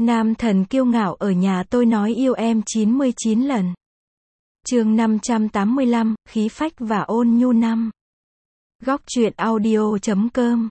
Nam thần kiêu ngạo ở nhà tôi nói yêu em 99 lần. Chương 585, khí phách và ôn nhu năm. Góc truyện audio.com.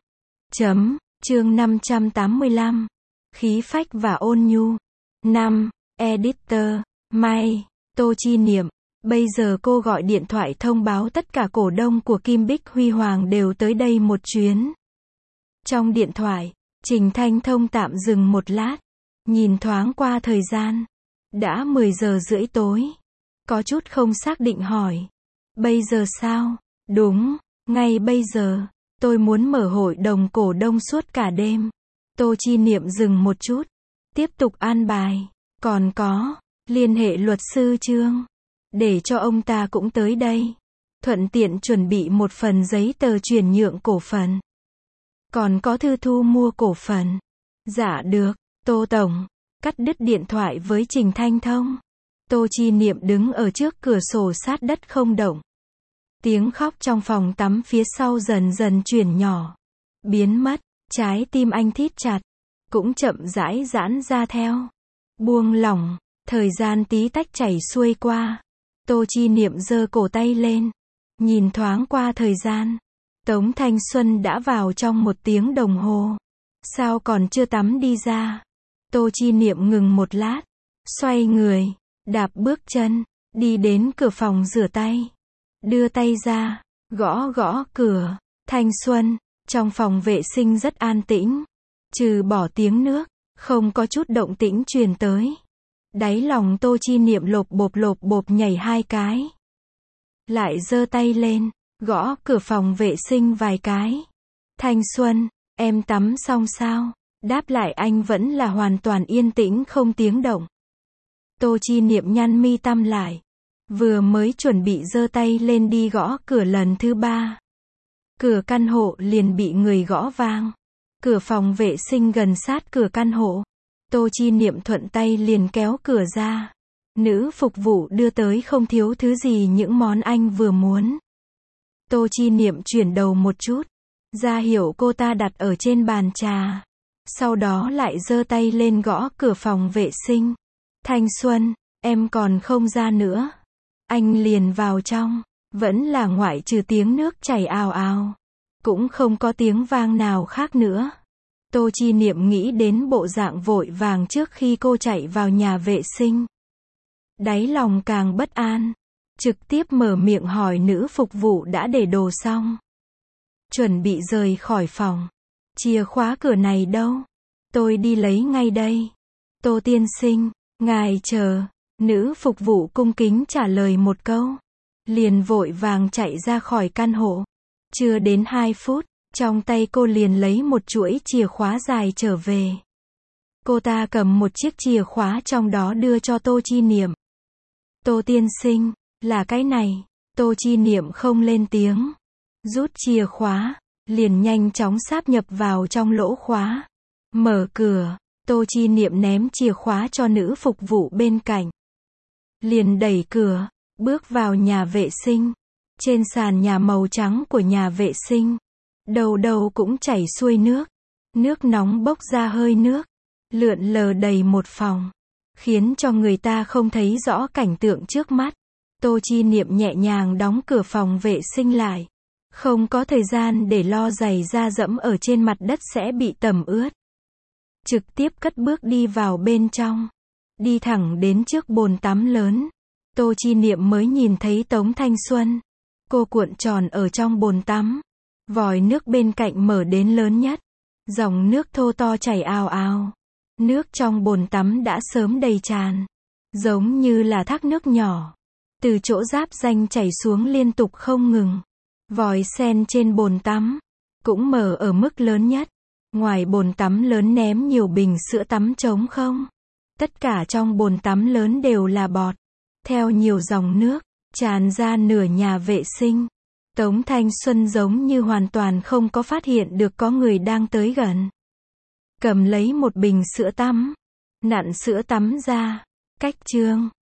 Chương 585. Khí phách và ôn nhu. 5. Editor. May. Tô Chi Niệm. Bây giờ cô gọi điện thoại thông báo tất cả cổ đông của Kim Bích Huy Hoàng đều tới đây một chuyến. Trong điện thoại, Trình Thanh Thông tạm dừng một lát. Nhìn thoáng qua thời gian. Đã 10 giờ rưỡi tối. Có chút không xác định hỏi. Bây giờ sao? Đúng, ngay bây giờ. Tôi muốn mở hội đồng cổ đông suốt cả đêm. Tô Chi Niệm dừng một chút. Tiếp tục an bài. Còn có, liên hệ luật sư Trương. Để cho ông ta cũng tới đây. Thuận tiện chuẩn bị một phần giấy tờ chuyển nhượng cổ phần. Còn có thư thu mua cổ phần. Dạ được, Tô Tổng. Cắt đứt điện thoại với Trình Thanh Thông. Tô Chi Niệm đứng ở trước cửa sổ sát đất không động. Tiếng khóc trong phòng tắm phía sau dần dần chuyển nhỏ. Biến mất, trái tim anh thít chặt. Cũng chậm rãi giãn ra theo. Buông lỏng, thời gian tí tách chảy xuôi qua. Tô Chi Niệm giơ cổ tay lên. Nhìn thoáng qua thời gian. Tống Thanh Xuân đã vào trong 1 tiếng đồng hồ. Sao còn chưa tắm đi ra? Tô Chi Niệm ngừng một lát. Xoay người, đạp bước chân, đi đến cửa phòng rửa tay. Đưa tay ra, gõ gõ cửa. Thanh Xuân, trong phòng vệ sinh rất an tĩnh. Trừ bỏ tiếng nước, không có chút động tĩnh truyền tới. Đáy lòng Tô Chi Niệm lộp bộp nhảy 2 cái. Lại giơ tay lên, gõ cửa phòng vệ sinh vài cái. Thanh Xuân, em tắm xong sao? Đáp lại anh vẫn là hoàn toàn yên tĩnh không tiếng động. Tô Chi Niệm nhăn mi tăm lại. Vừa mới chuẩn bị giơ tay lên đi gõ cửa lần thứ 3. Cửa căn hộ liền bị người gõ vang. Cửa phòng vệ sinh gần sát cửa căn hộ. Tô Chi Niệm thuận tay liền kéo cửa ra. Nữ phục vụ đưa tới không thiếu thứ gì những món anh vừa muốn. Tô Chi Niệm chuyển đầu một chút. Ra hiệu cô ta đặt ở trên bàn trà. Sau đó lại giơ tay lên gõ cửa phòng vệ sinh. Thanh Xuân, em còn không ra nữa. Anh liền vào trong. Vẫn là ngoại trừ tiếng nước chảy ào ào. Cũng không có tiếng vang nào khác nữa. Tô Chi Niệm nghĩ đến bộ dạng vội vàng trước khi cô chạy vào nhà vệ sinh. Đáy lòng càng bất an. Trực tiếp mở miệng hỏi nữ phục vụ đã để đồ xong. Chuẩn bị rời khỏi phòng. Chìa khóa cửa này đâu? Tôi đi lấy ngay đây. Tô tiên sinh, ngài chờ. Nữ phục vụ cung kính trả lời một câu. Liền vội vàng chạy ra khỏi căn hộ. Chưa đến 2 phút, trong tay cô liền lấy một chuỗi chìa khóa dài trở về. Cô ta cầm một chiếc chìa khóa trong đó đưa cho Tô Chi Niệm. Tô tiên sinh, là cái này. Tô Chi Niệm không lên tiếng. Rút chìa khóa, liền nhanh chóng sáp nhập vào trong lỗ khóa. Mở cửa, Tô Chi Niệm ném chìa khóa cho nữ phục vụ bên cạnh. Liền đẩy cửa, bước vào nhà vệ sinh. Trên sàn nhà màu trắng của nhà vệ sinh, đầu đầu cũng chảy xuôi nước. Nước nóng bốc ra hơi nước, lượn lờ đầy một phòng, khiến cho người ta không thấy rõ cảnh tượng trước mắt. Tô Chi Niệm nhẹ nhàng đóng cửa phòng vệ sinh lại. Không có thời gian để lo giày da dẫm ở trên mặt đất sẽ bị tẩm ướt. Trực tiếp cất bước đi vào bên trong. Đi thẳng đến trước bồn tắm lớn. Tô Chi Niệm mới nhìn thấy Tống Thanh Xuân. Cô cuộn tròn ở trong bồn tắm. Vòi nước bên cạnh mở đến lớn nhất. Dòng nước thô to chảy ào ào. Nước trong bồn tắm đã sớm đầy tràn. Giống như là thác nước nhỏ. Từ chỗ giáp ranh chảy xuống liên tục không ngừng. Vòi sen trên bồn tắm cũng mở ở mức lớn nhất. Ngoài bồn tắm lớn ném nhiều bình sữa tắm trống không. Tất cả trong bồn tắm lớn đều là bọt. Theo nhiều dòng nước tràn ra nửa nhà vệ sinh. Tống Thanh Xuân giống như hoàn toàn không có phát hiện được có người đang tới gần. Cầm lấy một bình sữa tắm, nặn sữa tắm ra. Cách chương